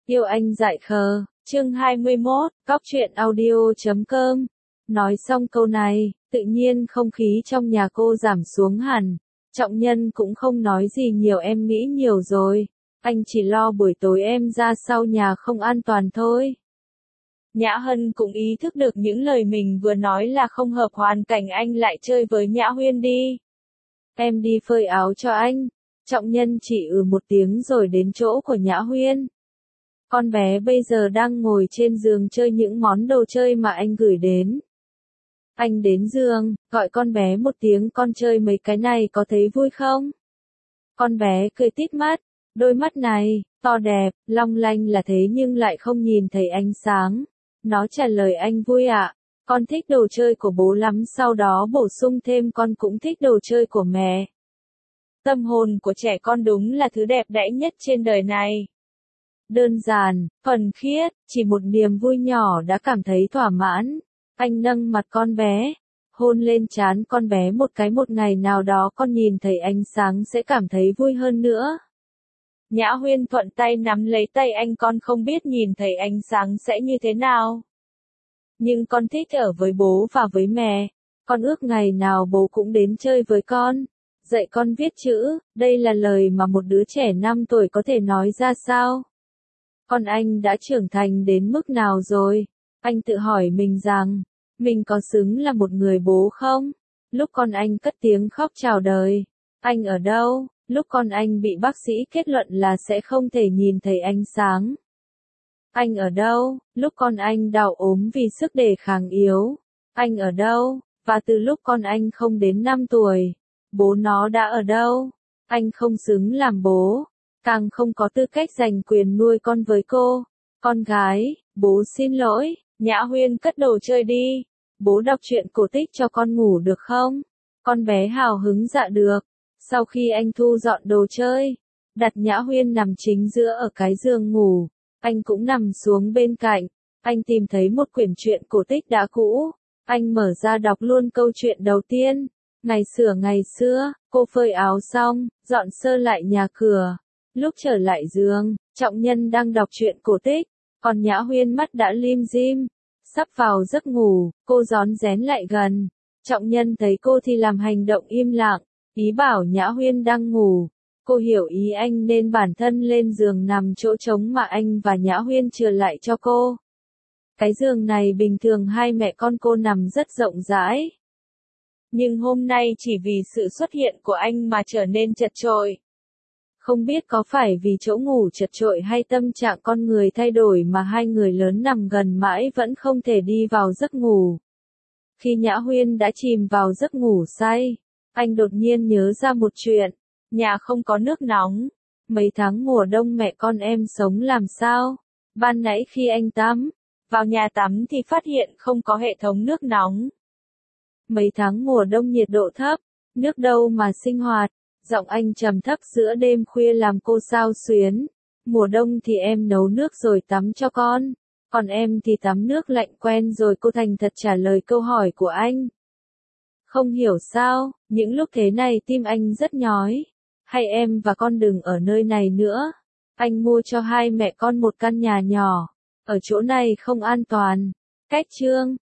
Yêu anh dại khờ, chương 21, Cóc truyện audio.com. Nói xong câu này, tự nhiên không khí trong nhà cô giảm xuống hẳn. Trọng Nhân cũng không nói gì nhiều, em nghĩ nhiều rồi. Anh chỉ lo buổi tối em ra sau nhà không an toàn thôi. Nhã Hân cũng ý thức được những lời mình vừa nói là không hợp hoàn cảnh, anh lại chơi với Nhã Huyên đi. Em đi phơi áo cho anh. Trọng Nhân chỉ một tiếng rồi đến chỗ của Nhã Huyên. Con bé bây giờ đang ngồi trên giường chơi những món đồ chơi mà anh gửi đến. Anh đến giường, gọi con bé một tiếng, con chơi mấy cái này có thấy vui không? Con bé cười tít mắt, đôi mắt này, to đẹp, long lanh là thế nhưng lại không nhìn thấy ánh sáng. Nó trả lời anh vui ạ, con thích đồ chơi của bố lắm, sau đó bổ sung thêm con cũng thích đồ chơi của mẹ. Tâm hồn của trẻ con đúng là thứ đẹp đẽ nhất trên đời này. Đơn giản, thuần khiết, chỉ một niềm vui nhỏ đã cảm thấy thỏa mãn. Anh nâng mặt con bé, hôn lên trán con bé một cái, một ngày nào đó con nhìn thấy ánh sáng sẽ cảm thấy vui hơn nữa. Nhã Huyên thuận tay nắm lấy tay anh, con không biết nhìn thấy ánh sáng sẽ như thế nào. Nhưng con thích ở với bố và với mẹ. Con ước ngày nào bố cũng đến chơi với con, dạy con viết chữ. Đây là lời mà một đứa trẻ 5 tuổi có thể nói ra sao? Con anh đã trưởng thành đến mức nào rồi? Anh tự hỏi mình rằng, mình có xứng là một người bố không? Lúc con anh cất tiếng khóc chào đời, anh ở đâu? Lúc con anh bị bác sĩ kết luận là sẽ không thể nhìn thấy ánh sáng, anh ở đâu? Lúc con anh đau ốm vì sức đề kháng yếu, anh ở đâu? Và từ lúc con anh không đến 5 tuổi, bố nó đã ở đâu? Anh không xứng làm bố, càng không có tư cách giành quyền nuôi con với cô. Con gái, bố xin lỗi. Nhã Huyên cất đồ chơi đi. Bố đọc truyện cổ tích cho con ngủ được không? Con bé hào hứng dạ được. Sau khi anh thu dọn đồ chơi, đặt Nhã Huyên nằm chính giữa ở cái giường ngủ, anh cũng nằm xuống bên cạnh. Anh tìm thấy một quyển truyện cổ tích đã cũ. Anh mở ra đọc luôn câu chuyện đầu tiên. Ngày xưa, cô phơi áo xong, dọn sơ lại nhà cửa. Lúc trở lại giường, Trọng Nhân đang đọc truyện cổ tích, còn Nhã Huyên mắt đã lim dim, sắp vào giấc ngủ. Cô rón rén lại gần. Trọng Nhân thấy cô thì làm hành động im lặng, ý bảo Nhã Huyên đang ngủ. Cô hiểu ý anh nên bản thân lên giường nằm chỗ trống mà anh và Nhã Huyên chừa lại cho cô. Cái giường này bình thường hai mẹ con cô nằm rất rộng rãi, nhưng hôm nay chỉ vì sự xuất hiện của anh mà trở nên chật chội. Không biết có phải vì chỗ ngủ chật chội hay tâm trạng con người thay đổi mà hai người lớn nằm gần mãi vẫn không thể đi vào giấc ngủ. Khi Nhã Huyên đã chìm vào giấc ngủ say, anh đột nhiên nhớ ra một chuyện. Nhà không có nước nóng. Mấy tháng mùa đông mẹ con em sống làm sao? Ban nãy khi anh tắm, vào nhà tắm thì phát hiện không có hệ thống nước nóng. Mấy tháng mùa đông nhiệt độ thấp, nước đâu mà sinh hoạt. Giọng anh trầm thấp giữa đêm khuya làm cô xao xuyến. Mùa đông thì em nấu nước rồi tắm cho con, còn em thì tắm nước lạnh quen rồi. Cô thành thật trả lời câu hỏi của anh. Không hiểu sao, những lúc thế này tim anh rất nhói. Hay em và con đừng ở nơi này nữa. Anh mua cho hai mẹ con một căn nhà nhỏ. Ở chỗ này không an toàn. Cách chương